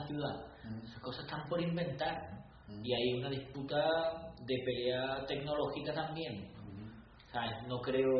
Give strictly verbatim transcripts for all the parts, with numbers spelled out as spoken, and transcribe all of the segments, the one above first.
ciudad. Mm. Esas cosas están por inventar, ¿no? Mm. Y hay una disputa de pelea tecnológica también. Mm. ¿Sabes? No creo...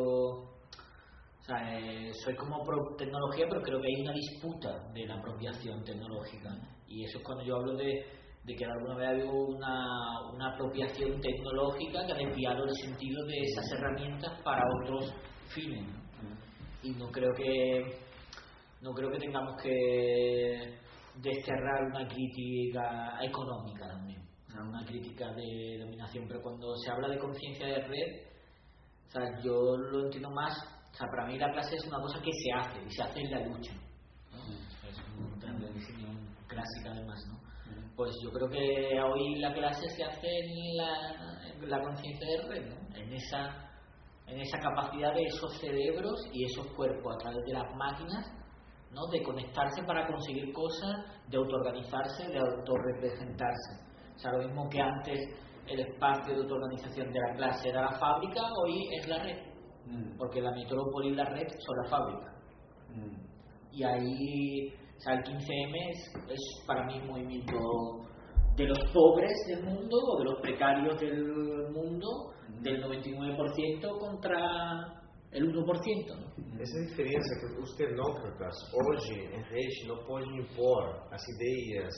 O sea, eh, soy como pro tecnología, pero creo que hay una disputa de la apropiación tecnológica, ¿no? Y eso es cuando yo hablo de, de que alguna vez ha habido una, una apropiación tecnológica que ha desviado el sentido de esas herramientas para otros fines, ¿no? Y no creo que no creo que tengamos que desterrar una crítica económica también, o sea, una crítica de dominación, pero cuando se habla de conciencia de red, o sea, yo lo entiendo más. O sea, para mí la clase es una cosa que se hace, y se hace en la lucha, ¿no? Es una definición clásica además, ¿no? Pues yo creo que hoy la clase se hace en la, en la conciencia de red, ¿no? En esa, en esa capacidad de esos cerebros y esos cuerpos a través de las máquinas, ¿no? De conectarse para conseguir cosas, de autoorganizarse, de autorrepresentarse. O sea, lo mismo que antes el espacio de autoorganización de la clase era la fábrica, hoy es la red. Porque la metrópoli y la red son la fábrica. Mm. Y ahí, o sea, el quince eme es, es para mí un movimiento de los pobres del mundo o de los precarios del mundo, mm. del noventa y nueve por ciento contra el uno por ciento, ¿no? Essa diferença que os tecnócratas hoje em rede não podem impor as ideias,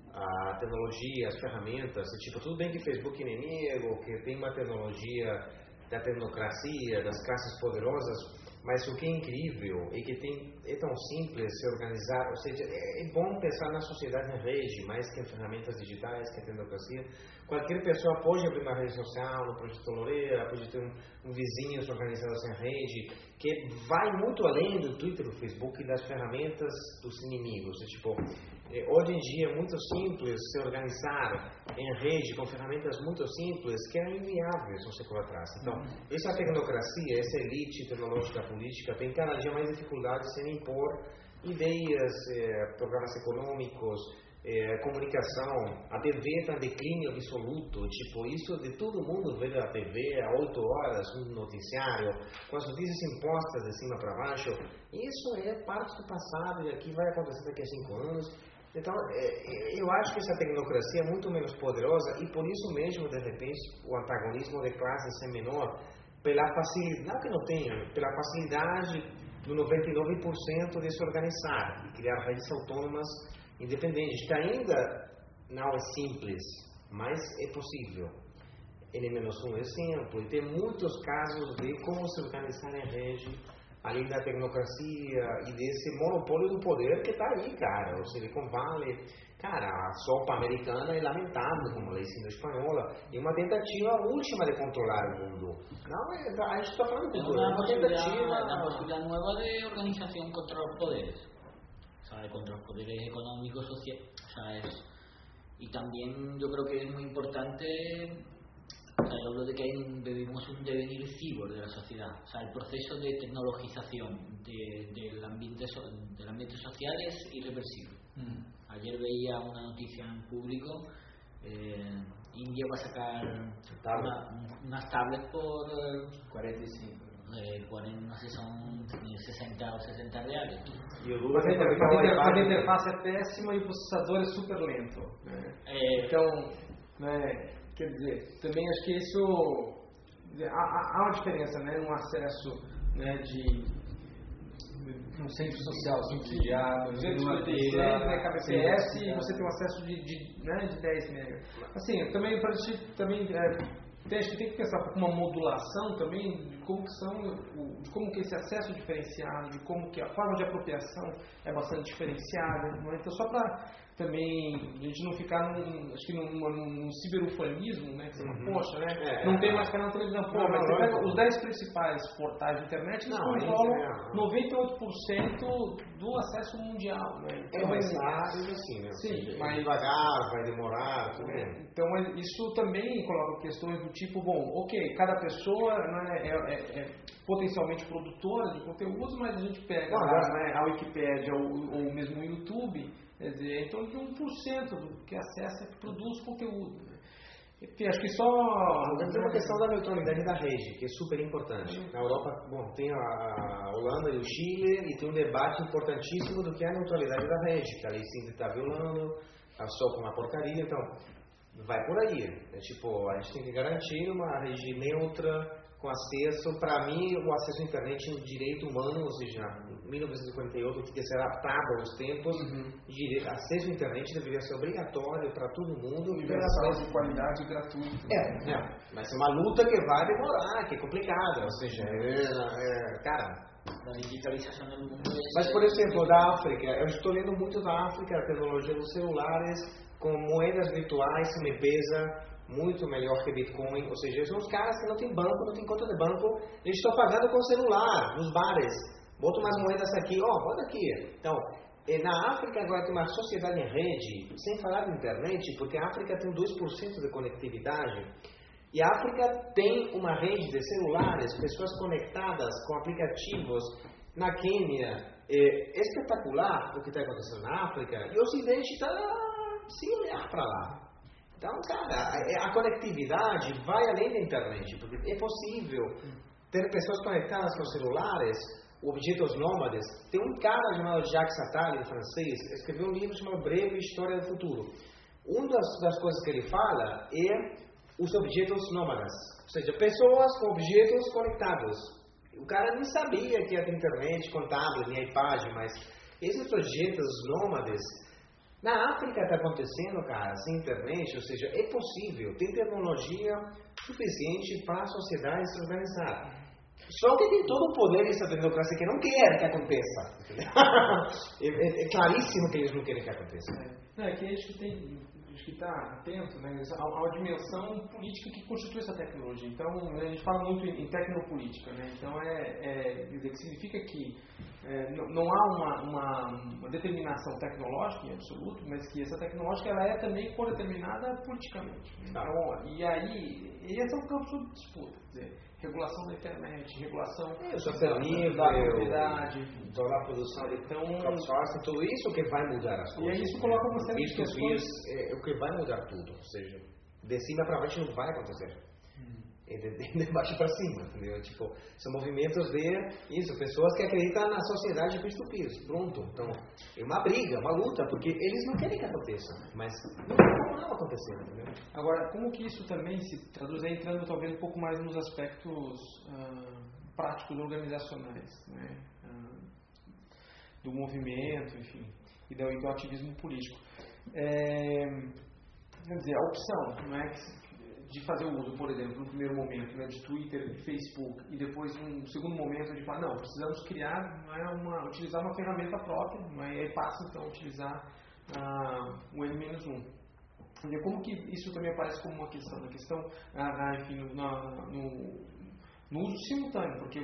a tecnologia, as ferramentas. Tipo, tudo bem que Facebook é inimigo, que tem uma tecnologia da tecnocracia, das classes poderosas, mas o que é incrível é que tem, é tão simples se organizar, ou seja, é, é bom pensar na sociedade em rede, mais que em ferramentas digitais, que a tecnocracia. Qualquer pessoa pode abrir uma rede social, no Projeto Loureira, pode ter um, um vizinho se organizado em rede, que vai muito além do Twitter, do Facebook e das ferramentas dos inimigos. É, tipo, é, hoje em dia é muito simples se organizar em rede com ferramentas muito simples que eram inviáveis um século atrás. Então, essa tecnocracia, essa elite tecnológica política tem cada dia mais dificuldades em impor ideias, eh, programas econômicos, eh, comunicação. A T V está em declínio absoluto, tipo, isso de todo mundo ver a T V a oito horas, um noticiário, com as notícias impostas de cima para baixo. Isso é parte do passado e aqui vai acontecer daqui a cinco anos. Então, eu acho que essa tecnocracia é muito menos poderosa e por isso mesmo, de repente, o antagonismo de classes é menor, pela facilidade, não que não tenha, pela facilidade do noventa e nove por cento de se organizar e criar redes autônomas independentes, que ainda não é simples, mas é possível. N menos um exemplo, e tem muitos casos de como se organizar em rede, além da tecnocracia e desse monopólio do poder que está aí, cara. O Silicon Valley, cara, a sopa americana é lamentável, como a lei espanhola, e uma tentativa última de controlar o mundo. Não, é, a gente está falando de cultura, é uma tentativa... Una posibilidad nueva de organización contra los poderes, o sea, de contra los poderes económicos, sociales, o sea, es, y también yo creo que es muy importante. O sea, yo hablo de que hay un, vivimos un devenir cibor de la sociedad, o sea, el proceso de tecnologización de, del, ambiente so, del ambiente social es irreversible. Mm. Ayer veía una noticia en público, eh, India va a sacar una, unas tablets por cuarenta y cinco. Eh, cuarenta, no sé, son sessenta ou sessenta reais. E o Lula mas, mas, mas a interface é péssima e o processador é super lento. Né? É... Então, né, quer dizer, também acho que isso há, há uma diferença, né, no acesso, né, de um centro social subsidiado, duzentos e cinquenta e seis, né, K B P S, e você tem um acesso de, de, né, de dez megas. Assim, também para gente também é, tem, acho que tem que pensar com uma modulação também de como que são, o, de como que esse acesso diferenciado, de como que a forma de apropriação é bastante diferenciada. Né? Então, só para também a gente não ficar num, acho que num, num, num ciberufanismo, né? Que você fala, uhum. Poxa, né? É, não é, tem mais canal de televisão. Pô, não, mas não, você pega não. Os dez principais portais de internet, eles controlam noventa e oito por cento do acesso mundial. Né? Então, é mais rápido assim, né? Sim, vai mas devagar, vai demorar, tudo é, bem. Então, isso também coloca questões do tipo, bom, ok, cada pessoa, né, é, é, é potencialmente produtora de conteúdos, mas a gente pega não, a, né, a Wikipédia ou, ou mesmo o YouTube, quer dizer, então de um por cento do que acessa que produz conteúdo. Né? E, acho que só... Tem uma questão da neutralidade da rede, que é super importante. Na Europa, bom, tem a Holanda e o Chile, e tem um debate importantíssimo do que é a neutralidade da rede, que a lei cinza está violando, só com uma porcaria, então vai por aí. É tipo, a gente tem que garantir uma rede neutra, com acesso. Para mim, o acesso à internet é um direito humano, ou seja, em mil novecentos e quarenta e oito tem que ser adaptado aos tempos. Uhum. Direito, acesso à internet deveria ser obrigatório para todo mundo. Universal, de qualidade e gratuito. É, é, mas é uma luta que vai demorar, que é complicada, ou seja, é, é, cara... A digitalização do mundo. Mas, por exemplo, da África, eu estou lendo muito da África, a tecnologia dos celulares, com moedas virtuais, uma empresa muito melhor que Bitcoin, ou seja, são os caras que não tem banco, não tem conta de banco, eles estão pagando com celular, nos bares, botam umas moedas aqui, ó, oh, bota aqui. Então, na África agora tem uma sociedade em rede, sem falar de internet, porque a África tem dois por cento de conectividade, e a África tem uma rede de celulares, pessoas conectadas com aplicativos. Na Quênia, é espetacular o que está acontecendo na África, e o Ocidente está sem olhar para lá. Então, cara, a, a conectividade vai além da internet, porque é possível ter pessoas conectadas com celulares, objetos nômades. Tem um cara chamado Jacques Attali, francês, escreveu um livro chamado Breve História do Futuro. Uma das, das coisas que ele fala é os objetos nômades, ou seja, pessoas com objetos conectados. O cara nem sabia que ia ter internet com tablet, nem iPad, mas esses objetos nômades, na África está acontecendo, cara, sem internet, ou seja, é possível, tem tecnologia suficiente para a sociedade se organizar. Só que tem todo o poder dessa democracia que não quer que aconteça. é, é, é claríssimo que eles não querem que aconteça. É, é que a gente tem que estar atento, né, a uma dimensão política que constitui essa tecnologia. Então, a gente fala muito em tecnopolítica, né? Então, é, é quer dizer, que significa que é, não, não há uma, uma, uma determinação tecnológica em absoluto, mas que essa tecnológica ela é também codeterminada politicamente. Então, e aí, esse é o campo de disputa, quer dizer, regulação da internet, regulação é, da propriedade, da produção de então, crowdsourcing, tudo isso que vai mudar as coisas. E aí isso coloca uma série de questões. É o que vai mudar tudo, ou seja, de cima para baixo não vai acontecer. Hum. É de, de baixo para cima, entendeu? Tipo, são movimentos de isso, pessoas que acreditam na sociedade com estupidez, pronto. Então, é uma briga, uma luta, porque eles não querem que aconteça, mas não vai acontecer, entendeu? Agora, como que isso também se traduz, aí entrando talvez um pouco mais nos aspectos uh, práticos organizacionais, né? Uh, do movimento, enfim, e do, e do ativismo político. É, quer dizer, a opção, não é, de fazer o uso, por exemplo, no primeiro momento, né, de Twitter e Facebook, e depois um segundo momento de falar, não, precisamos criar, não é, uma, utilizar uma ferramenta própria, não é, e aí passa então a utilizar uh, o N menos um. Como que isso também aparece como uma questão, uma questão ah, enfim, no, no, no uso simultâneo, porque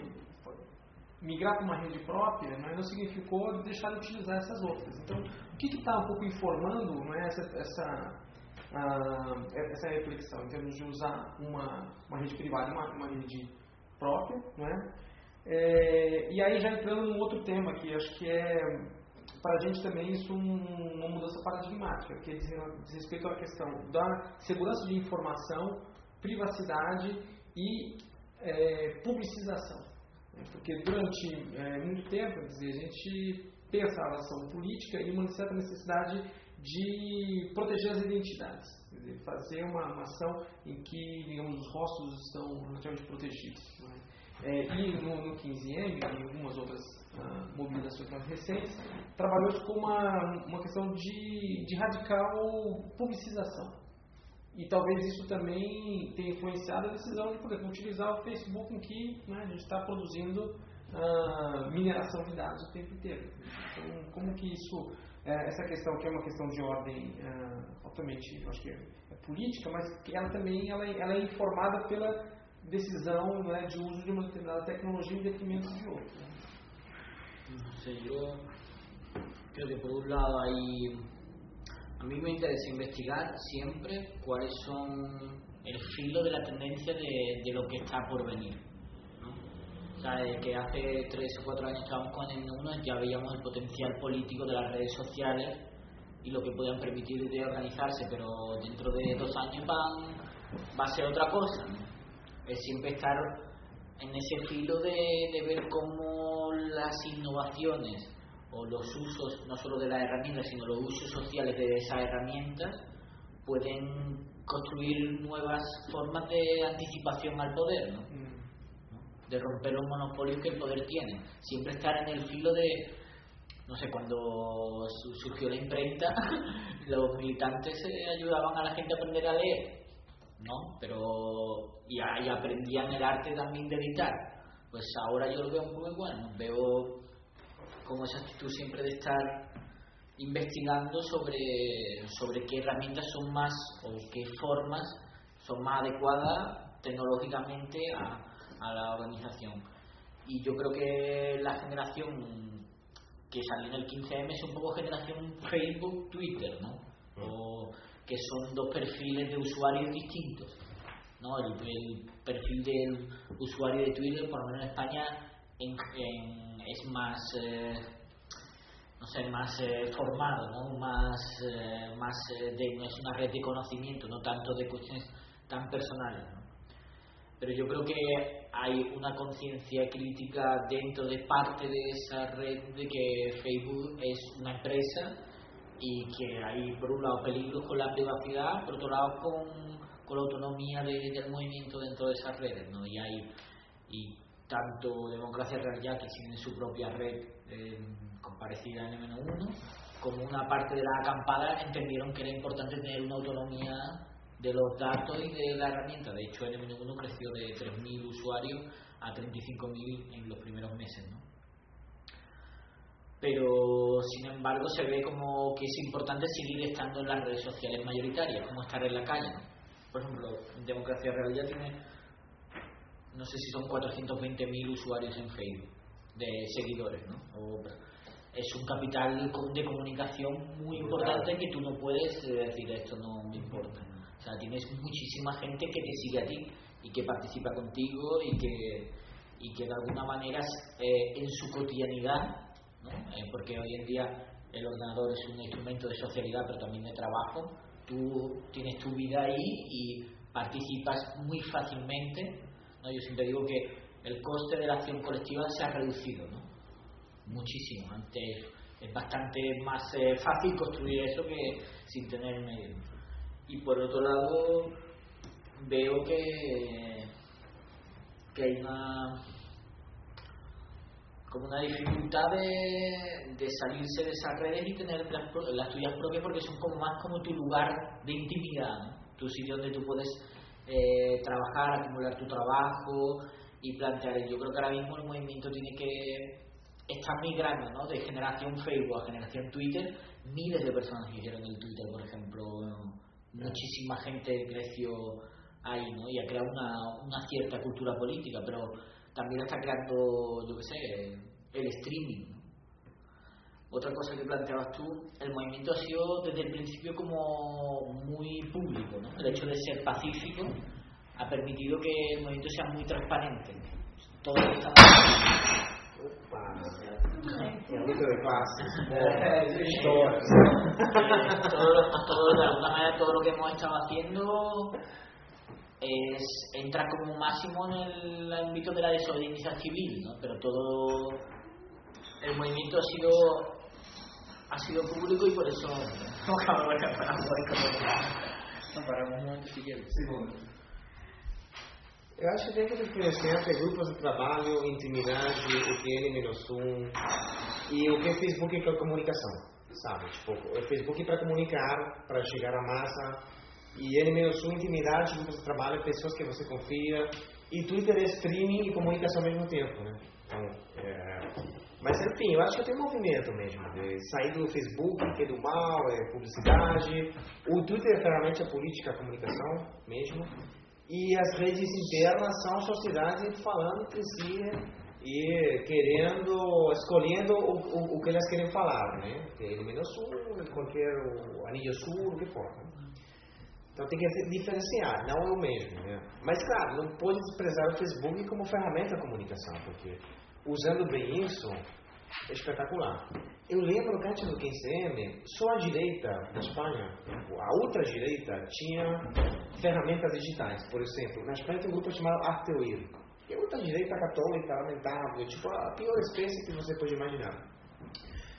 migrar para uma rede própria não, é, não significou deixar de utilizar essas outras. Então, o que está um pouco informando, não é, essa, essa, ah, essa reflexão, em termos de usar uma, uma rede privada e uma, uma rede própria, não é? É, e aí já entrando num outro tema que acho que é, para a gente também, isso um, uma mudança paradigmática, que diz, diz respeito à questão da segurança de informação, privacidade e é, publicização. Porque durante é, muito tempo, quer dizer, a gente pensa a relação política e uma certa necessidade de proteger as identidades, quer dizer, fazer uma, uma ação em que, digamos, os rostos estão relativamente protegidos. Não é? É, e no, no quinze M e algumas outras uh, mobilizações mais recentes, trabalhou-se com uma, uma questão de, de radical publicização. E talvez isso também tenha influenciado a decisão de, por exemplo, utilizar o Facebook, em que, né, a gente está produzindo uh, mineração de dados o tempo inteiro. Então, como que isso, é, essa questão que é uma questão de ordem uh, altamente, eu acho que é, é política, mas que ela também ela, ela é informada pela decisão, né, de uso de uma determinada tecnologia em detrimento de outra. No sé, yo creo que por un lado hay, a mí me interesa investigar siempre cuáles son el filo de la tendencia de, de lo que está por venir, ¿no? O sea, que hace tres o cuatro años estábamos con N uno, ya veíamos el potencial político de las redes sociales y lo que podían permitir de organizarse, pero dentro de dos años van, va a ser otra cosa, ¿no? Es siempre estar en ese filo de, de ver cómo las innovaciones o los usos, no solo de las herramientas, sino los usos sociales de esas herramientas, pueden construir nuevas formas de anticipación al poder, ¿no? Mm. ¿no? De romper los monopolios que el poder tiene. Siempre estar en el filo de, no sé, cuando surgió la imprenta, los militantes eh, ayudaban a la gente a aprender a leer, ¿no? Pero y, y aprendían el arte también de editar. Pues ahora yo lo veo un poco igual, ¿no? Veo como esa actitud siempre de estar investigando sobre, sobre qué herramientas son más o qué formas son más adecuadas tecnológicamente a, a la organización. Y yo creo que la generación que salió en el quince eme es un poco generación Facebook, Twitter, ¿no? O que son dos perfiles de usuarios distintos, ¿no? El, el perfil del usuario de Twitter, por lo menos en España, en, en, es más eh, no sé, más eh, formado, ¿no? Más, eh, más eh, de, no es una red de conocimiento, no tanto de cuestiones tan personales, ¿no? Pero yo creo que hay una conciencia crítica dentro de parte de esa red de que Facebook es una empresa y que hay por un lado peligros con la privacidad, por otro lado con, con la autonomía de, del movimiento dentro de esas redes, ¿no? Y hay y tanto Democracia Real Ya, que tiene su propia red eh, parecida a ene menos uno, como una parte de la acampada entendieron que era importante tener una autonomía de los datos y de la herramienta. De hecho, ene menos uno creció de tres mil usuarios a treinta y cinco mil en los primeros meses, ¿no? Pero, sin embargo, se ve como que es importante seguir estando en las redes sociales mayoritarias, como estar en la calle, ¿no? Por ejemplo, Democracia Real Ya tiene, no sé si son cuatrocientos veinte mil usuarios en Facebook, de seguidores, ¿no? O, es un capital de comunicación muy importante que tú no puedes decir esto no me importa. O sea, tienes muchísima gente que te sigue a ti y que participa contigo y que, y que de alguna manera eh, en su cotidianidad, ¿no? Eh, porque hoy en día el ordenador es un instrumento de socialidad pero también de trabajo. Tú tienes tu vida ahí y participas muy fácilmente, ¿no? Yo siempre digo que el coste de la acción colectiva se ha reducido, ¿no? Muchísimo. Antes es bastante más eh, fácil construir eso que sin tener medio. Y por otro lado veo que que hay una como una dificultad de, de salirse de esas redes y tener las, las tuyas propias, porque son como más como tu lugar de intimidad, ¿no? Tu sitio donde tú puedes eh, trabajar, acumular tu trabajo y plantear. Yo creo que ahora mismo el movimiento tiene que estar migrando, ¿no? De generación Facebook a generación Twitter. Miles de personas hicieron el Twitter, por ejemplo, ¿no? Muchísima gente creció ahí, ¿no? Y ha creado una, una cierta cultura política, pero también está creando, yo qué sé, el streaming, ¿no? Otra cosa que planteabas tú, el movimiento ha sido desde el principio como muy público, ¿no? El hecho de ser pacífico ha permitido que el movimiento sea muy transparente. Todo lo que está luta de clases, historias. todo, todo, de alguna manera, todo lo que hemos estado haciendo es entra como máximo en el ámbito de la desobediencia civil, ¿no? Pero todo el movimiento ha sido ha sido público y por eso no acabamos de parar no paramos un momento si quieres. Eu acho que tem que diferenciar entre grupos de trabalho, intimidade, o que é ene menos um e o que é Facebook para comunicação, sabe? Tipo, o Facebook é para comunicar, para chegar à massa, e ene menos um, intimidade, grupos de trabalho, pessoas que você confia, e Twitter é streaming e comunicação ao mesmo tempo, né? Então, é... Mas enfim, eu acho que tem um movimento mesmo, de sair do Facebook, que é do mal, é publicidade, o Twitter é realmente a política, a comunicação mesmo, e as redes internas são a sociedade falando entre si e querendo, escolhendo o, o, o que elas querem falar, né? Que é ene menos um, qualquer o anillo sul, o que for. Né? Então tem que diferenciar, não é o mesmo, né? Mas claro, não pode desprezar o Facebook como ferramenta de comunicação, porque usando bem isso é espetacular. Eu lembro que antes do quinze eme, só a direita na Espanha, a ultradireita, tinha ferramentas digitais. Por exemplo, na Espanha tem um grupo chamado Arteuir, que é ultradireita católica, lamentável, tipo a pior espécie que você pode imaginar.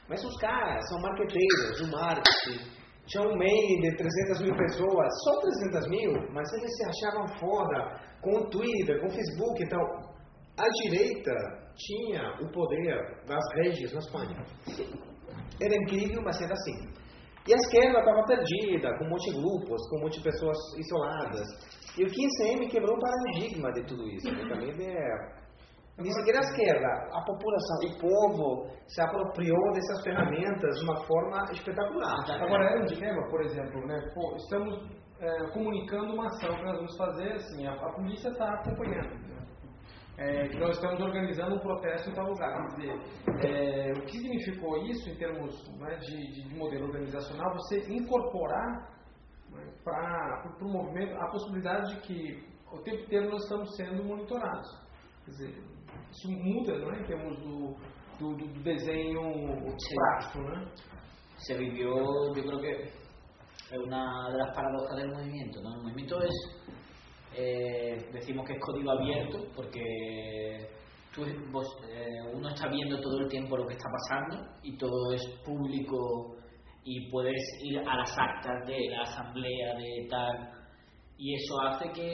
Mas os caras são marqueteiros, o marketing. Tinha um mail de trezentas mil pessoas, só trezentas mil, mas eles se achavam foda com o Twitter, com o Facebook e tal. A direita tinha o poder das redes na Espanha. Era incrível, mas era assim. E a esquerda estava perdida, com um monte de grupos, com um monte de pessoas isoladas. E o quinze eme quebrou o paradigma de tudo isso. Né? Também é... Nem sequer a esquerda, a população, o povo se apropriou dessas ferramentas de uma forma espetacular. Agora, é um dilema, por exemplo, né? Pô, estamos é, comunicando uma ação que nós vamos fazer, assim, a, a polícia está acompanhando. Né? É, que nós estamos organizando um protesto em tal lugar. Quer dizer, é, o que significou isso em termos, né, de, de modelo organizacional? Você incorporar, né, para o movimento a possibilidade de que o tempo inteiro nós estamos sendo monitorados. Quer dizer, isso muda, não é, em termos do, do, do desenho prático, né? Se vivió, yo creo que es una de las paradojas del movimiento, ¿no? El movimiento es, eh, decimos que es código abierto porque tú, vos, eh, uno está viendo todo el tiempo lo que está pasando y todo es público y puedes ir a las actas de la asamblea de tal, y eso hace que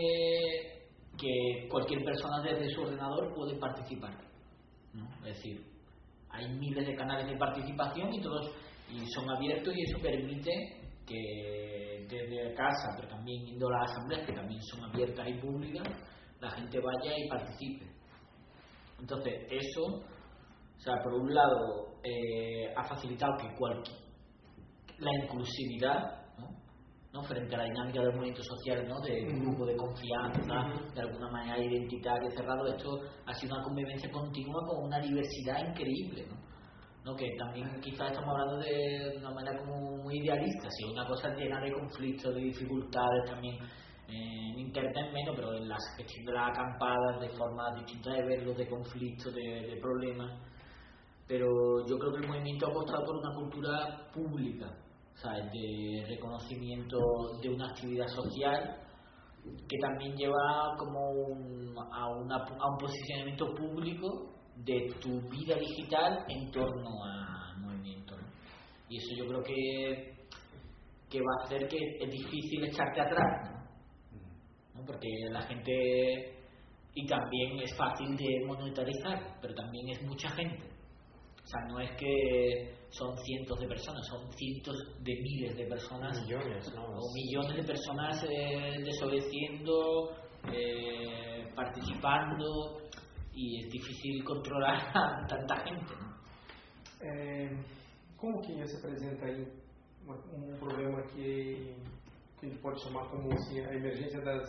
que cualquier persona desde su ordenador puede participar, ¿no? Es decir, hay miles de canales de participación y todos y son abiertos, y eso permite que desde casa, pero también yendo a las asambleas, que también son abiertas y públicas, la gente vaya y participe. Entonces eso, o sea, por un lado eh, ha facilitado que cualquier la inclusividad, ¿no? Frente a la dinámica del movimiento social, ¿no? De un grupo de confianza, de alguna manera identitario, cerrado. Esto ha sido una convivencia continua con una diversidad increíble, ¿no? ¿No? Que también quizás estamos hablando de una manera como muy idealista, si una cosa llena de conflictos, de dificultades también eh, en internet menos, pero en la gestión de las acampadas, de formas distintas de verlos, de conflictos, de, de problemas. Pero yo creo que el movimiento ha apostado por una cultura pública, ¿sabes? De reconocimiento de una actividad social que también lleva como un, a, una, a un posicionamiento público de tu vida digital en torno al movimiento, ¿no? Y eso yo creo que, que va a hacer que es difícil echarte atrás, ¿no? ¿No? Porque la gente, y también es fácil de monetarizar, pero también es mucha gente. O sea, no es que son cientos de personas, son cientos de miles de personas, millones, ¿no? O millones de personas eh, desobedeciendo, eh, participando, y es difícil controlar a tanta gente, ¿no? É, como que se apresenta aí um problema que, que a gente pode chamar como assim, a emergência das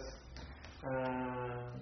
ah,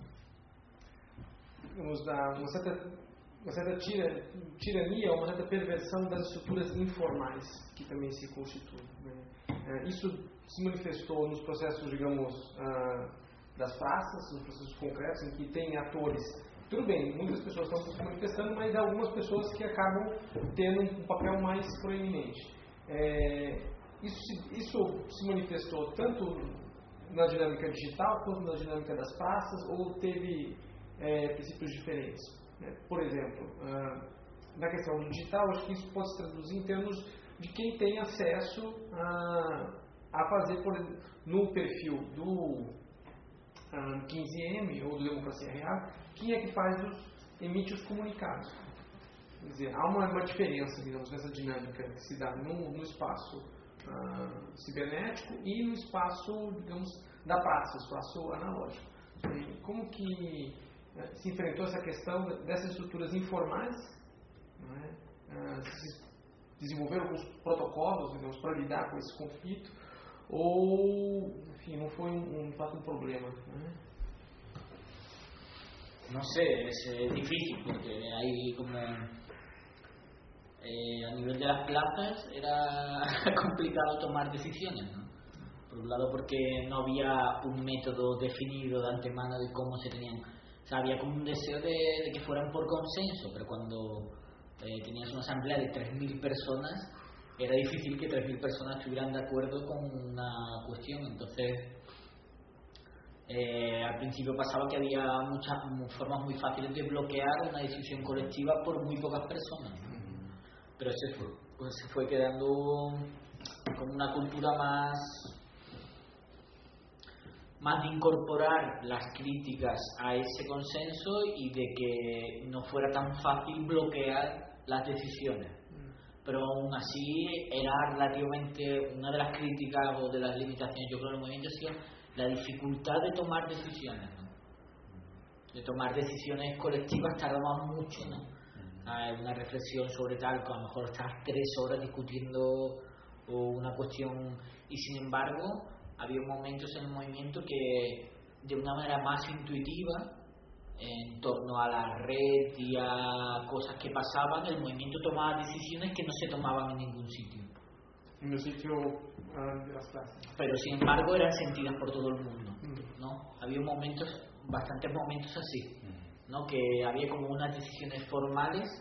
vamos dar uma certa uma certa tira, tirania, uma certa perversão das estruturas informais que também se constituem, né? Isso se manifestou nos processos, digamos, das praças, nos processos concretos, em que tem atores. Tudo bem, muitas pessoas estão se manifestando, mas há algumas pessoas que acabam tendo um papel mais proeminente. É, isso, isso se manifestou tanto na dinâmica digital quanto na dinâmica das praças, ou teve é, princípios diferentes? Por exemplo, na questão do digital, acho que isso pode se traduzir em termos de quem tem acesso a, a fazer, por exemplo, no perfil do quinze eme ou do Democracia Real, quem é que faz os, emite os comunicados. Quer dizer, há uma, uma diferença, digamos, nessa dinâmica que se dá no, no espaço uh, cibernético e no espaço, digamos, da praça, espaço analógico. E como que se enfrentou essa questão dessas estruturas informais, não é? Ah, se desenvolveram alguns protocolos, digamos, para lidar com esse conflito, ou, enfim, não foi um, um, de fato um problema, não é? No sé, es eh, difícil porque hay como eh, a nivel de las plazas era complicado tomar decisiones, ¿no? Por un lado porque no había un método definido de antemano de cómo se tenían. O sea, había como un deseo de, de que fueran por consenso, pero cuando eh, tenías una asamblea de tres mil personas, era difícil que tres mil personas estuvieran de acuerdo con una cuestión. Entonces, eh, al principio pasaba que había muchas formas muy fáciles de bloquear una decisión colectiva por muy pocas personas, ¿no? Pero ese fue, pues se fue quedando como una cultura más más de incorporar las críticas a ese consenso y de que no fuera tan fácil bloquear las decisiones. Pero aún así era relativamente una de las críticas o de las limitaciones, yo creo, del movimiento ha sido la dificultad de tomar decisiones, ¿no? De tomar decisiones colectivas tardaba mucho, ¿no? Una reflexión sobre tal, que a lo mejor estás tres horas discutiendo una cuestión y sin embargo había momentos en el movimiento que de una manera más intuitiva, en torno a la red y a cosas que pasaban, el movimiento tomaba decisiones que no se tomaban en ningún sitio. En el sitio uh, de las clases. Pero sin embargo eran sentidas por todo el mundo, ¿no? Había momentos, bastantes momentos así, ¿no? Que había como unas decisiones formales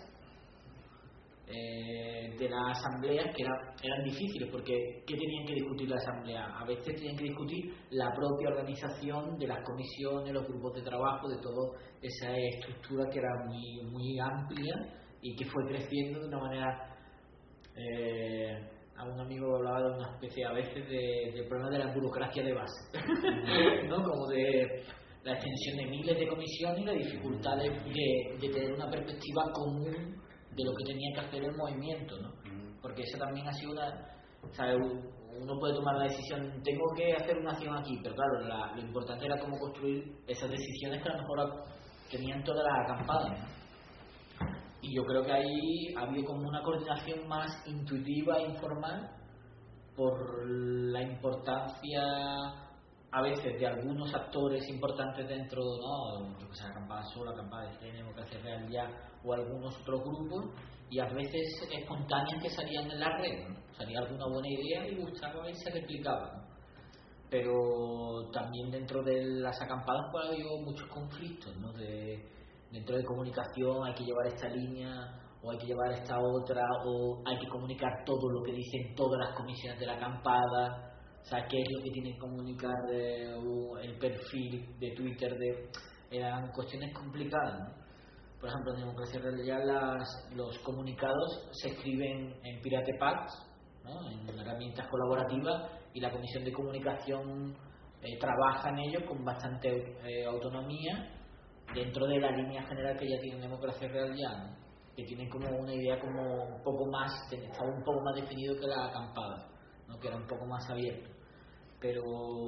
eh, de la asamblea que era, eran difíciles, porque ¿qué tenían que discutir la asamblea? A veces tenían que discutir la propia organización de las comisiones, los grupos de trabajo, de toda esa estructura que era muy, muy amplia y que fue creciendo de una manera... Eh, a un amigo hablaba de una especie a veces de, de problema de la burocracia de base, ¿no? Como de la extensión de miles de comisiones y la dificultad de, de, de tener una perspectiva común de lo que tenía que hacer el movimiento, ¿no? Porque eso también ha sido una... O sea, uno puede tomar la decisión, tengo que hacer una acción aquí, pero claro, la, lo importante era cómo construir esas decisiones que a lo mejor tenían todas las acampadas, ¿no? Y yo creo que ahí ha habido como una coordinación más intuitiva e informal por la importancia a veces de algunos actores importantes dentro, ¿no? Yo que sé, Acampada Sol, Acampada de C N, Democracia Real Ya, o algunos otros grupos, y a veces espontáneas que salían en la red, ¿no? Salía alguna buena idea y gustaba y se replicaba, ¿no? Pero también dentro de las acampadas pues, ha habido muchos conflictos, ¿no? De, dentro de comunicación hay que llevar esta línea o hay que llevar esta otra o hay que comunicar todo lo que dicen todas las comisiones de la acampada, o sea, qué es lo que tiene que comunicar de, uh, el perfil de Twitter, de eran cuestiones complicadas, ¿no? Por ejemplo, en Democracia Real Ya las, los comunicados se escriben en Pirate Packs, ¿no? En herramientas colaborativas, y la comisión de comunicación eh, trabaja en ello con bastante eh, autonomía dentro de la línea general que ya tiene Democracia Real Ya, ¿no? Que tiene como una idea como un poco más, estaba un poco más definido que la acampada, ¿no? Que era un poco más abierto, pero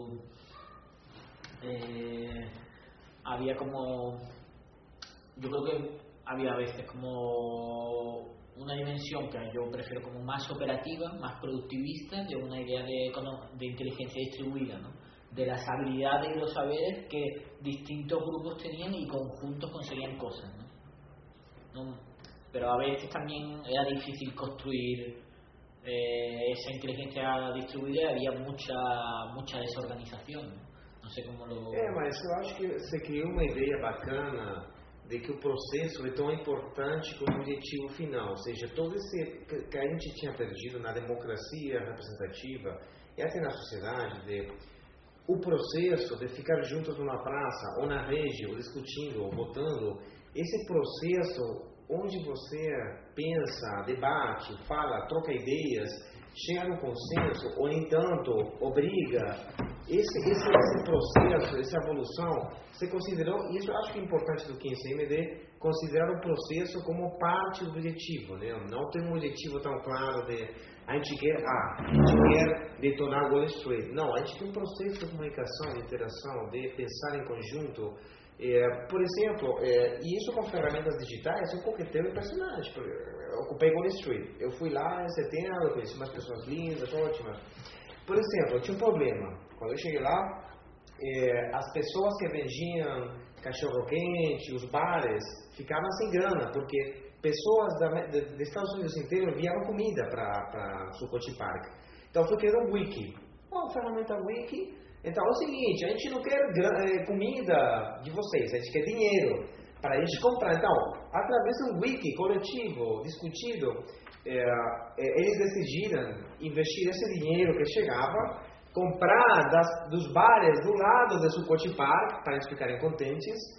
eh, había como, yo creo que había a veces como una dimensión que yo prefiero como más operativa, más productivista, de una idea de, de inteligencia distribuida, ¿no? De las habilidades y los saberes que distintos grupos tenían y conjuntos conseguían cosas, ¿no? ¿No? Pero a veces también era difícil construir eh, esa inteligencia distribuida y había mucha mucha desorganización, ¿no? No sé cómo lo... É, mas eu acho que você criou uma ideia bacana de que o processo é tão importante como o objetivo final, ou seja, todo esse que a gente tinha perdido na democracia representativa e até na sociedade, de o processo de ficar juntos numa praça, ou na rede, ou discutindo, ou votando, esse processo onde você pensa, debate, fala, troca ideias, chega no consenso, ou, no entanto, obriga, esse, esse, esse processo, essa evolução, você considerou, e isso eu acho que é importante do quinze M D, considerar o processo como parte do objetivo, né? Não tem um objetivo tão claro de a gente quer, ah, a gente quer detonar Wall Street. Não, a gente tem um processo de comunicação, de interação, de pensar em conjunto. É, por exemplo, é, e isso com ferramentas digitais é um coquetel impressionante. Eu ocupei Wall Street, eu fui lá em setembro, conheci umas pessoas lindas, ótimas. Por exemplo, eu tinha um problema. Quando eu cheguei lá, é, as pessoas que vendiam cachorro-quente, os bares, ficavam sem grana, porque pessoas da, de, dos Estados Unidos inteiro enviavam comida para Sukoti Park. Então, eu fui criando um wiki. Uma ferramenta wiki. Então, é o seguinte, a gente não quer eh, comida de vocês, a gente quer dinheiro para a gente comprar. Então, através de um wiki coletivo, discutido, eh, eh, eles decidiram investir esse dinheiro que chegava, comprar das, dos bares do lado de Sukoti Park, para eles ficarem contentes,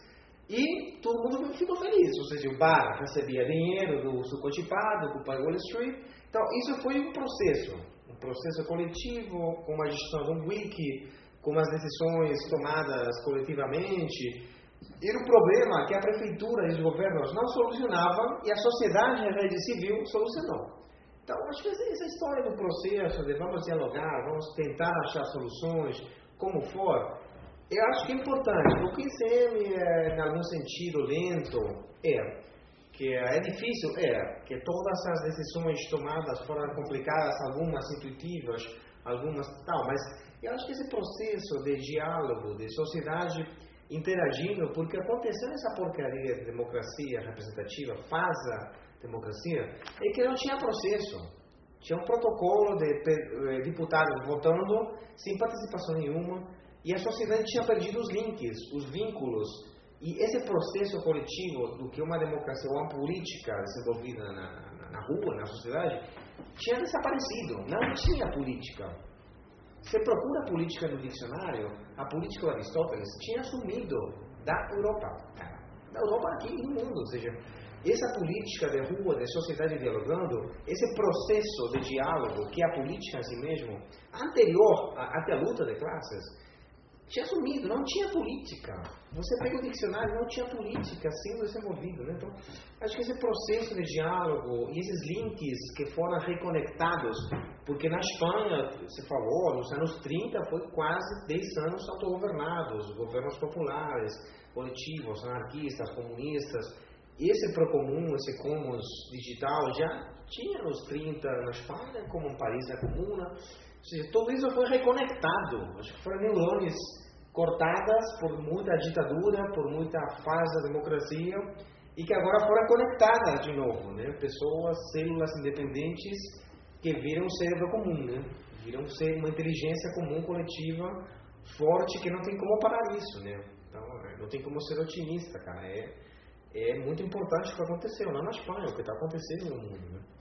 E todo mundo ficou feliz, ou seja, o bar recebia dinheiro do sucotipado, do Wall Street. Então, isso foi um processo, um processo coletivo, com uma gestão de um wiki, com as decisões tomadas coletivamente. Era um problema que a prefeitura e os governos não solucionavam e a sociedade e a rede civil solucionou. Então, acho que essa história do processo, de vamos dialogar, vamos tentar achar soluções, como for, eu acho que é importante. O Q C M é, em algum sentido, lento, é. Que é difícil, é. Que todas as decisões tomadas foram complicadas, algumas intuitivas, algumas tal, mas eu acho que esse processo de diálogo, de sociedade interagindo, porque aconteceu essa porcaria de democracia representativa, falsa democracia, é que não tinha processo. Tinha um protocolo de deputados votando sem participação nenhuma, e a sociedade tinha perdido os links, os vínculos, e esse processo coletivo do que uma democracia ou uma política desenvolvida na, na, na rua, na sociedade, tinha desaparecido. Não tinha política. Você procura política no dicionário, a política de Aristóteles tinha sumido da Europa. Da Europa aqui no mundo, ou seja, essa política de rua, de sociedade dialogando, esse processo de diálogo, que é a política em si mesmo, anterior até a luta de classes, tinha sumido, não tinha política. Você pega o dicionário, não tinha política sendo desenvolvida. Né? Então, acho que esse processo de diálogo e esses links que foram reconectados, porque na Espanha, você falou, nos anos trinta foi quase dez anos autogovernados, governos populares, coletivos, anarquistas, comunistas. Esse procomum, esse commons digital já tinha nos trinta na Espanha, como um país da comuna. Ou seja, tudo isso foi reconectado. Acho que foram neurônios cortadas por muita ditadura, por muita falsa democracia, e que agora foram conectadas de novo, né? Pessoas, células independentes que viram um cérebro comum, né? Viram ser uma inteligência comum, coletiva, forte, que não tem como parar isso, né? Então, não tem como ser otimista, cara. É, é muito importante o que aconteceu, não na Espanha, o que está acontecendo no mundo, né?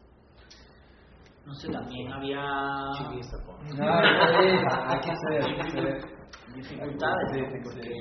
No sé, también había Otimista, pô. Ah, hay que ser, hay que ser. dificultades, porque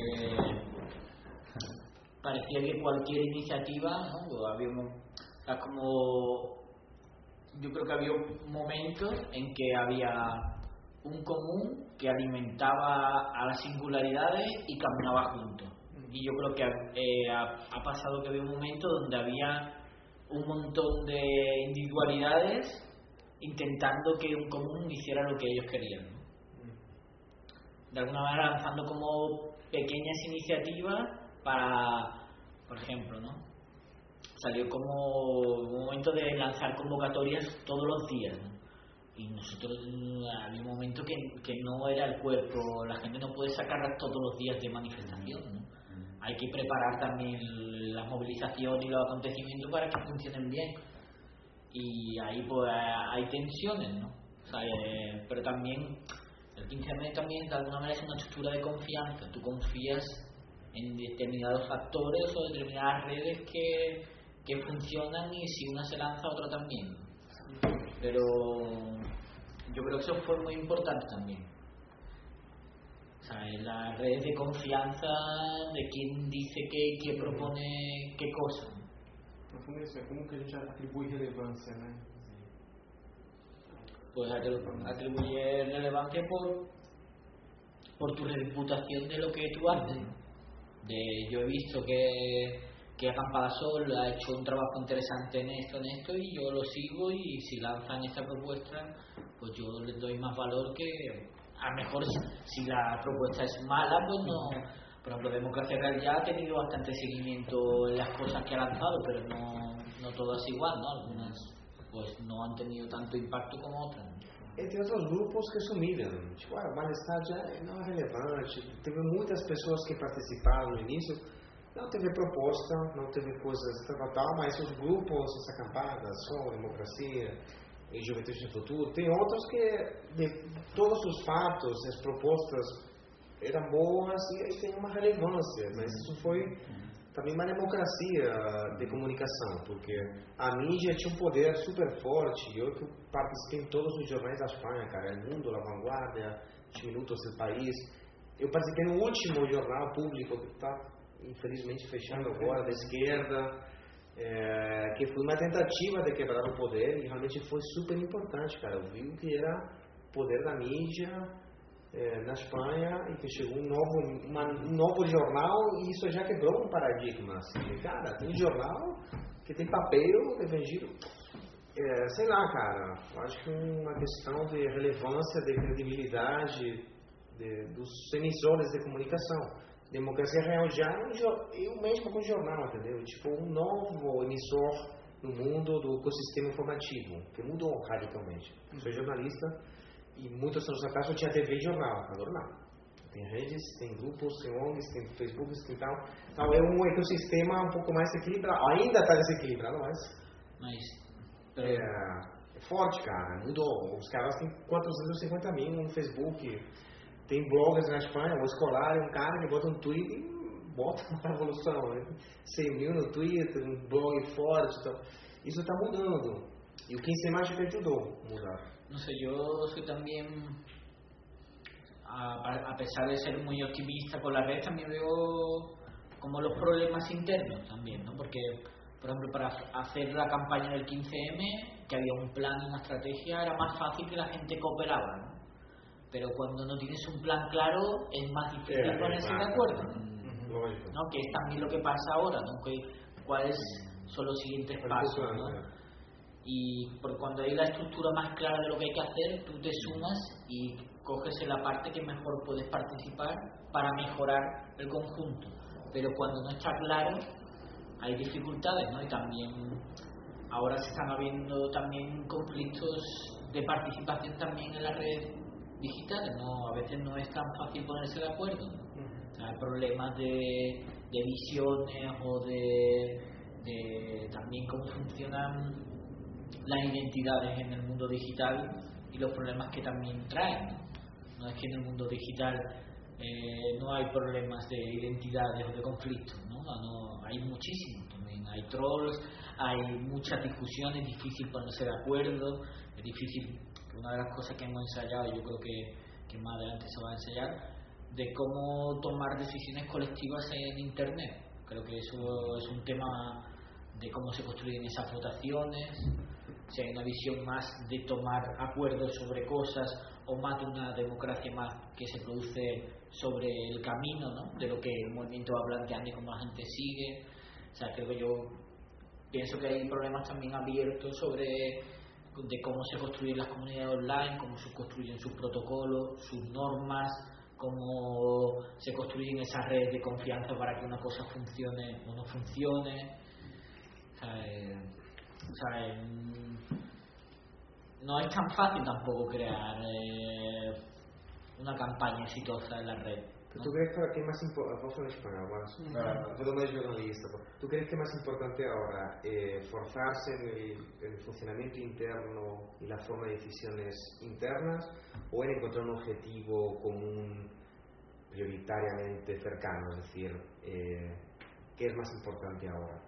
parecía que cualquier iniciativa, ¿no? Había un, o sea, como yo creo que había momentos en que había un común que alimentaba a las singularidades y caminaba juntos. Y yo creo que eh, ha, ha pasado que había un momento donde había un montón de individualidades intentando que un común hiciera lo que ellos querían, ¿no? De alguna manera lanzando como pequeñas iniciativas para, por ejemplo, ¿no? Salió como un momento de lanzar convocatorias todos los días, ¿no? Y nosotros había un momento que, que no era el cuerpo, la gente no puede sacar todos los días de manifestación, ¿no? Hay que preparar también la movilización y los acontecimientos para que funcionen bien. Y ahí pues hay tensiones, ¿no? O sea, eh, pero también el quince eme también de alguna manera es una estructura de confianza. Tú confías en determinados factores o determinadas redes que, que funcionan, y si una se lanza, otra también. Pero yo creo que eso fue muy importante también. O sea, en las redes de confianza de quién dice qué, quién propone qué cosa. No fundo, isso é como que a gente atribui relevância, né? Pues atribuye relevancia por, por tu reputación de lo que tú haces. De, yo he visto que, que Acampada Sol ha hecho un trabajo interesante en esto, en esto, y yo lo sigo, y si lanzan esta propuesta, pues yo les doy más valor que, a lo mejor si la propuesta es mala, pues no. Por ejemplo, Democracia Real ya ha tenido bastante seguimiento en las cosas que ha lanzado, pero no, no todas igual, ¿no? Algunas pues no han tenido tanto impacto como otras. Entre outros grupos que sumiram, tipo, ah, o Malestar já não é relevante, teve muitas pessoas que participaram no início, não teve proposta, não teve coisas tal, tal, mas os grupos, as acampadas, Sol, Democracia e Juventude do Futuro, tem outros que de todos os fatos, as propostas eram boas e aí tem uma relevância, mas isso foi também uma democracia de comunicação, porque a mídia tinha um poder super forte. Eu que participei em todos os jornais da Espanha, cara, El Mundo, La Vanguardia, Os Minutos do País. Eu participei no último jornal público, tá? infelizmente fechando agora, da esquerda, é, que foi uma tentativa de quebrar o poder e realmente foi super importante, cara. Eu vi que era poder da mídia é, na Espanha e que chegou um novo, uma, um novo jornal e isso já quebrou um paradigma. Assim, cara, tem jornal que tem papel defendido. É, sei lá, cara, acho que uma questão de relevância, de credibilidade de, dos emissores de comunicação. Democracia Real já é o mesmo com o jornal, entendeu? Tipo, um novo emissor no mundo do ecossistema informativo, que mudou radicalmente. Eu sou jornalista e muitos anos atrás eu tinha T V e jornal, agora não. Tem redes, tem grupos, tem O N Gs, tem Facebook, tem tal. Então é um ecossistema um pouco mais equilibrado. Ainda está desequilibrado, mas... mas... É, é forte, cara. Mudou. Os caras têm quatrocentos e cinquenta mil no Facebook. Tem bloggers na Espanha, o Escolar é um cara que bota um tweet e bota uma revolução. Né? cem mil no Twitter, um blog forte. Então, isso está mudando. E o quinze mais que ajudou a mudar. No sé, yo soy también, a, a pesar de ser muy optimista con la red, también veo como los problemas internos también, ¿no? Porque, por ejemplo, para hacer la campaña del quince eme, que había un plan y una estrategia, era más fácil que la gente cooperaba, ¿no? Pero cuando no tienes un plan claro, es más difícil yeah, ponerse de acuerdo, uh-huh. ¿no? Que es también lo que pasa ahora, ¿no? Que, ¿cuáles son los siguientes pasos, ¿no? Y por cuando hay la estructura más clara de lo que hay que hacer, tú te sumas y coges en la parte que mejor puedes participar para mejorar el conjunto. Pero cuando no está claro, hay dificultades, ¿no? Y también ahora se están habiendo también conflictos de participación también en la red digitales, ¿no? A veces no es tan fácil ponerse de acuerdo, ¿no? O sea, hay problemas de, de visiones o de, de también cómo funcionan las identidades en el mundo digital y los problemas que también traen, ¿no? No es que en el mundo digital eh, no hay problemas de identidades o de conflictos, ¿no? No, hay muchísimos también, hay trolls, hay muchas discusiones, es difícil ponerse de acuerdo, es difícil. Una de las cosas que hemos ensayado, y yo creo que, que más adelante se va a ensayar, de cómo tomar decisiones colectivas en Internet. Creo que eso es un tema de cómo se construyen esas votaciones, si hay una visión más de tomar acuerdos sobre cosas o más de una democracia más que se produce sobre el camino, ¿no? De lo que el movimiento va planteando y cómo la gente sigue. O sea, creo que yo pienso que hay problemas también abiertos sobre de cómo se construyen las comunidades online, cómo se construyen sus protocolos, sus normas, cómo se construyen esas redes de confianza para que una cosa funcione o no funcione. O sea, eh, o sea eh, no es tan fácil tampoco crear eh, una campaña exitosa en la red, ¿no? ¿Tú crees que es más importante, vos en español, bueno, yo no soy jornalista, ¿tú crees que es más importante ahora eh, forzarse en el, en el funcionamiento interno y la forma de decisiones internas o en encontrar un objetivo común prioritariamente cercano? Es decir, eh, ¿qué es más importante ahora?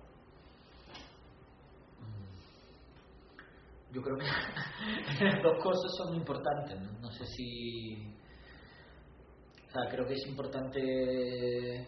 Yo creo que las dos cosas son importantes, ¿no? No sé si... O sea, creo que es importante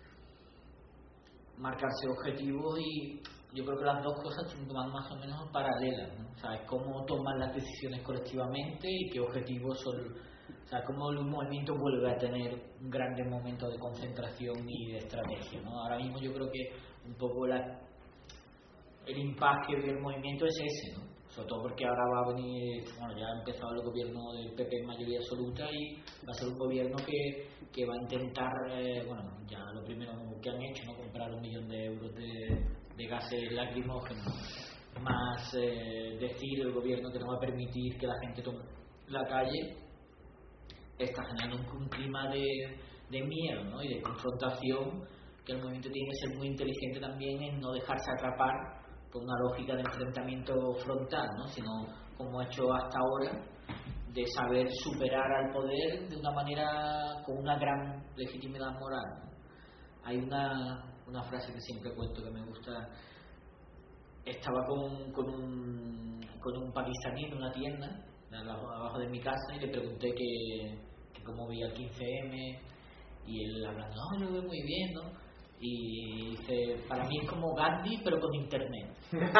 marcarse objetivos y yo creo que las dos cosas son más o menos paralelas, ¿no? O sea, es cómo tomar las decisiones colectivamente y qué objetivos son... O sea, cómo el movimiento vuelve a tener un gran momento de concentración y de estrategia, ¿no? Ahora mismo yo creo que un poco la, el impacto que vive el movimiento es ese, ¿no? Sobre todo porque ahora va a venir, bueno, ya ha empezado el gobierno del P P en mayoría absoluta y va a ser un gobierno que, que va a intentar, eh, bueno, ya lo primero que han hecho, ¿no? Comprar un millón de euros de, de gases lacrimógenos, más eh, decir el gobierno que no va a permitir que la gente tome la calle, está generando un, un clima de, de miedo, ¿no? Y de confrontación, que el movimiento tiene que ser muy inteligente también en no dejarse atrapar por una lógica de enfrentamiento frontal, ¿no? Sino como ha hecho hasta ahora, de saber superar al poder de una manera con una gran legitimidad moral, ¿no? Hay una, una frase que siempre cuento que me gusta. Estaba con, con, un, con un pakistaní en una tienda abajo de mi casa y le pregunté que, que cómo veía el quince eme y él hablando, no, lo veo muy bien, ¿no? Y dice, para mí es como Gandhi pero con internet.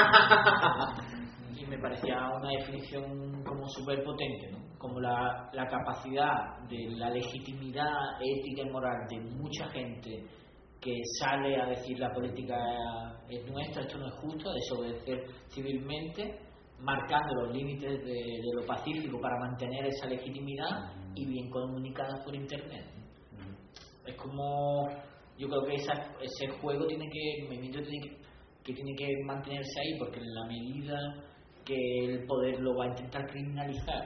Y me parecía una definición como súper potente, ¿no? Como la, la capacidad de la legitimidad ética y moral de mucha gente que sale a decir la política es nuestra, esto no es justo, a desobedecer civilmente, marcando los límites de, de lo pacífico para mantener esa legitimidad y bien comunicadas por internet. Es como, yo creo que esa, ese juego tiene que, el movimiento tiene que, que tiene que mantenerse ahí, porque en la medida que el poder lo va a intentar criminalizar,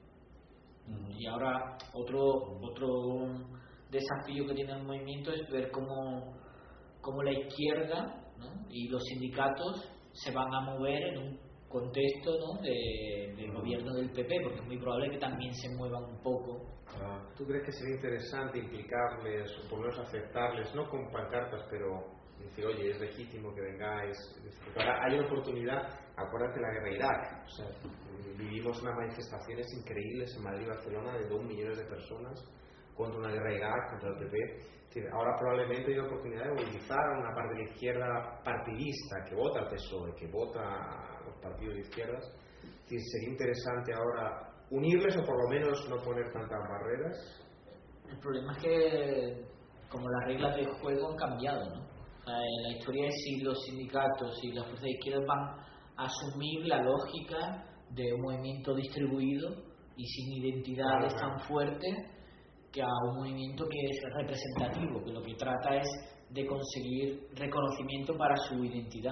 ¿no? Y ahora otro otro desafío que tiene el movimiento es ver cómo, cómo la izquierda, ¿no? Y los sindicatos se van a mover en un contexto, ¿no? de, de gobierno del P P, porque es muy probable que también se muevan un poco. Ah, ¿tú crees que sería interesante implicarles o por lo menos aceptarles, no con pancartas, pero decir, oye, es legítimo que vengáis? Ahora hay una oportunidad, acuérdate de la guerra de Irak, o sea, vivimos unas manifestaciones increíbles en Madrid y Barcelona de dos millones de personas contra una guerra de Irak, contra el P P. Es decir, ahora probablemente hay oportunidad de movilizar a una parte de la izquierda partidista que vota al P S O E, que vota a los partidos de izquierdas. Es decir, sería interesante ahora unirles o por lo menos no poner tantas barreras. El problema es que como las reglas del juego han cambiado, ¿no? O sea, la historia es si los sindicatos y las fuerzas de izquierda van a asumir la lógica de un movimiento distribuido y sin identidades Claro. tan fuertes que a un movimiento que es representativo, que lo que trata es de conseguir reconocimiento para su identidad,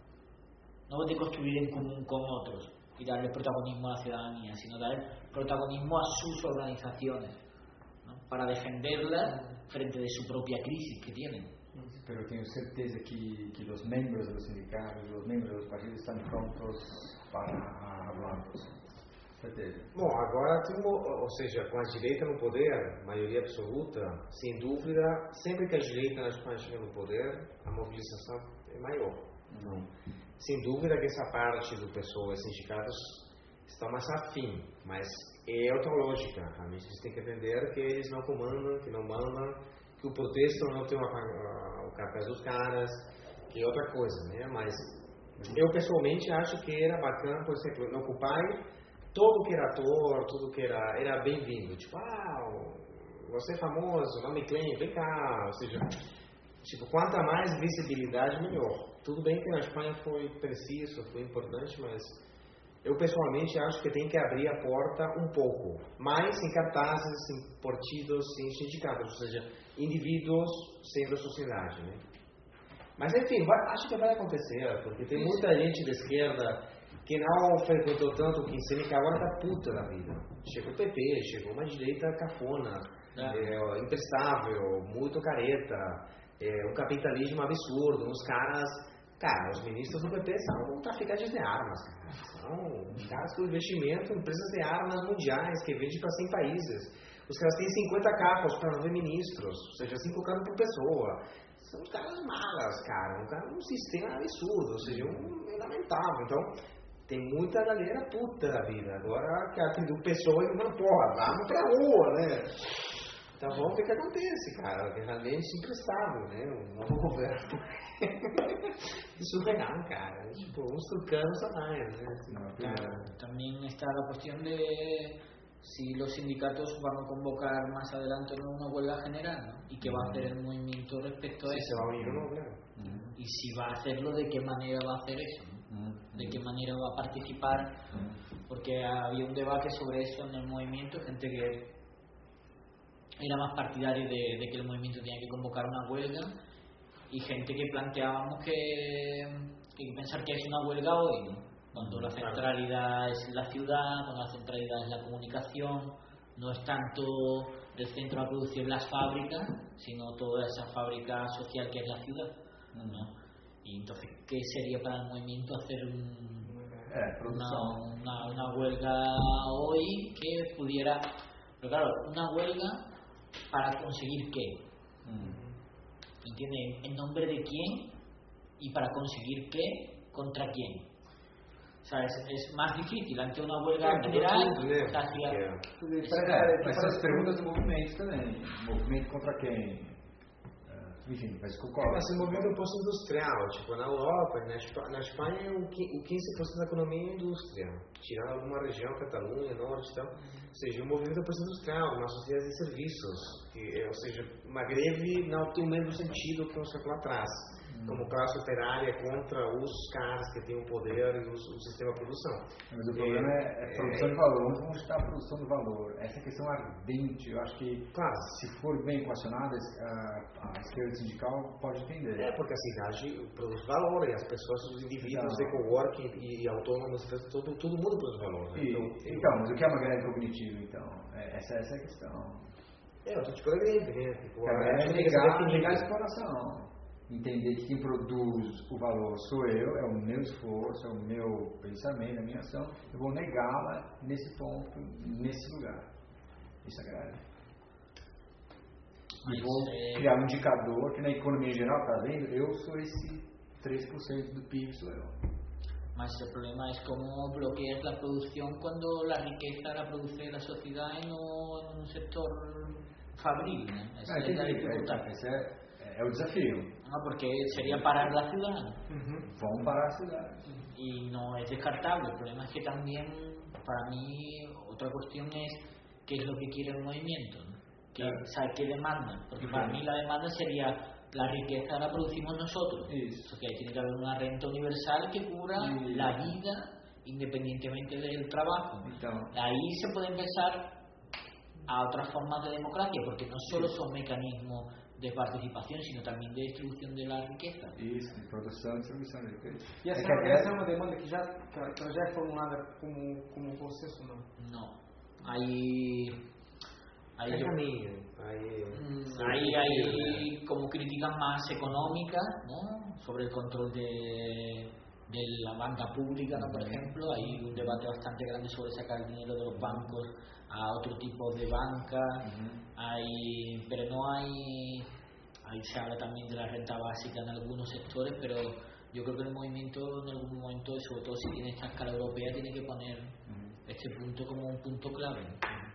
no de construir en común con otros y darle protagonismo a la ciudadanía, sino dar protagonismo a sus organizaciones, ¿no? Para defenderlas frente de su propia crisis que tienen. Pero tengo certeza que, que los miembros de los sindicatos, los miembros de los partidos están prontos para hablar. Certeza. Bom, agora, ou seja, com a direita no poder, maioria absoluta, sem dúvida, sempre que a direita na Espanha chega no poder, a mobilização é maior. Então, sem dúvida que essa parte do P S O E e sindicatos estão mais afim, mas é outra lógica. Realmente eles têm que entender que eles não comandam, que não mandam, que o protesto não tem uma, uh, o café dos caras, que é outra coisa, né? Mas eu pessoalmente acho que era bacana, por exemplo, no Occupy, todo que era ator, tudo que era, era bem-vindo. Tipo, ah, você é famoso, não me claim, vem cá. Ou seja, tipo, quanto mais visibilidade, melhor. Tudo bem que na Espanha foi preciso, foi importante, mas eu pessoalmente acho que tem que abrir a porta um pouco. Mais em cartazes, em partidos, em sindicatos, ou seja, indivíduos sendo a sociedade, né? Mas enfim, vai, acho que vai acontecer, porque tem muita gente da esquerda que não frequentou tanto o Quinceni, que agora tá puta da vida. Chegou o P P, chegou uma direita cafona, é. É, imprestável, muito careta, é, um capitalismo absurdo, uns caras... Cara, os ministros do P P são traficantes de armas, cara. São caras com investimento em empresas de armas mundiais, que vendem para cem países. Os caras têm cinquenta carros para nove ministros, ou seja, cinco carros por pessoa. São os caras malas, cara. Um cara um sistema absurdo, ou seja, um é lamentável. Então... Tem muita galera puta da vida. Agora que a pessoa não porra, vamos pra rua, né? Então vamos ver o que acontece, cara. Que realmente imprestável, né? Um novo governo. Isso real, cara. Tipo, uns trucanos a mais, né? No, claro. También está la cuestión de si los sindicatos van a convocar más adelante una huelga general, ¿no? Y qué va a hacer el movimiento respecto a si eso. Se va a unir o no, claro. Y si va a hacerlo, de qué manera va a hacer eso, ¿no? De qué manera va a participar, porque había un debate sobre eso en el movimiento, gente que era más partidaria de, de que el movimiento tenía que convocar una huelga y gente que planteábamos que, que hay que pensar que es una huelga hoy, ¿no? Cuando la centralidad es la ciudad, cuando la centralidad es la comunicación, no es tanto el centro de producción las fábricas, sino toda esa fábrica social que es la ciudad, ¿no? Y entonces, ¿qué sería para el movimiento hacer un, eh, una, una, una huelga hoy que pudiera... Pero claro, una huelga para conseguir qué, mm. ¿entiendes? ¿En nombre de quién? Y para conseguir qué, contra quién. O sea, es, es más difícil ante una huelga general. Essas perguntas do movimento também. Movimento contra quem? enfim, mas com É, mas se movimento é pós-industrial, tipo, na Europa, na Espanha, na Espanha o quinze por cento da economia é indústria, tirando alguma região, Catalunha, Norte e tal, ou seja, o movimento é pós-industrial, uma sociedade de serviços, que, ou seja, uma greve não tem o mesmo sentido que um século atrás, hum. como classe operária contra os caras que têm o poder e os, o sistema de produção. Mas o problema é, é, é produção é, de valor, onde vamos estar a produção do valor? Essa questão ardente, eu acho que, claro, se for bem equacionada, a, a esquerda sindical pode entender. É, porque a cidade produz valor, e as pessoas, os indivíduos então, de coworking e, e autônomos, todo, todo mundo produz valor. Né? E, então, então, mas o que é uma greve cognitiva, então? É, essa, essa é a questão. É, outro tipo de greve, né? Tipo, a greve é negar, negar a exploração. Entender que quem produz o valor sou eu, é o meu esforço, é o meu pensamento, a minha ação. Eu vou negá-la nesse ponto, nesse lugar. Isso é grave. E vou é... criar um indicador que na economia em geral, está vendo? Eu sou esse três por cento do P I B, sou eu. Mas el problema es cómo bloqueas la producción cuando la riqueza la produce la sociedad y no en un sector fabril, ¿no? Esa é, es la dificultad. Esse é, é o desafio. No, porque sería parar la ciudad. Uh-huh. Vamos parar a ciudad. Y no es descartable. El problema es que también, para mí, otra cuestión es qué es lo que quiere el movimiento, ¿no? Que, claro. O sea, ¿qué demanda? Porque para mí la demanda sería... La riqueza la producimos nosotros. Eso. O sea, tiene que haber una renta universal que cubra sí. la vida independientemente del trabajo. Entonces, ahí se puede empezar a otras formas de democracia, porque no solo sí. son mecanismos de participación, sino también de distribución de la riqueza. Isso, de produção e distribuição de riqueza. E essa, é, essa é uma demanda que já, que já é formulada como, como consenso, não? Não. Aí... Ahí, hay camino, ahí, ahí hay como críticas más económicas, ¿no? Sobre el control de, de la banca pública, ¿no? Por ejemplo, hay un debate bastante grande sobre sacar el dinero de los bancos a otro tipo de banca, uh-huh. hay, pero no hay, ahí se habla también de la renta básica en algunos sectores, pero yo creo que el movimiento en algún momento, sobre todo si tiene esta escala europea, tiene que poner uh-huh. este punto como un punto clave.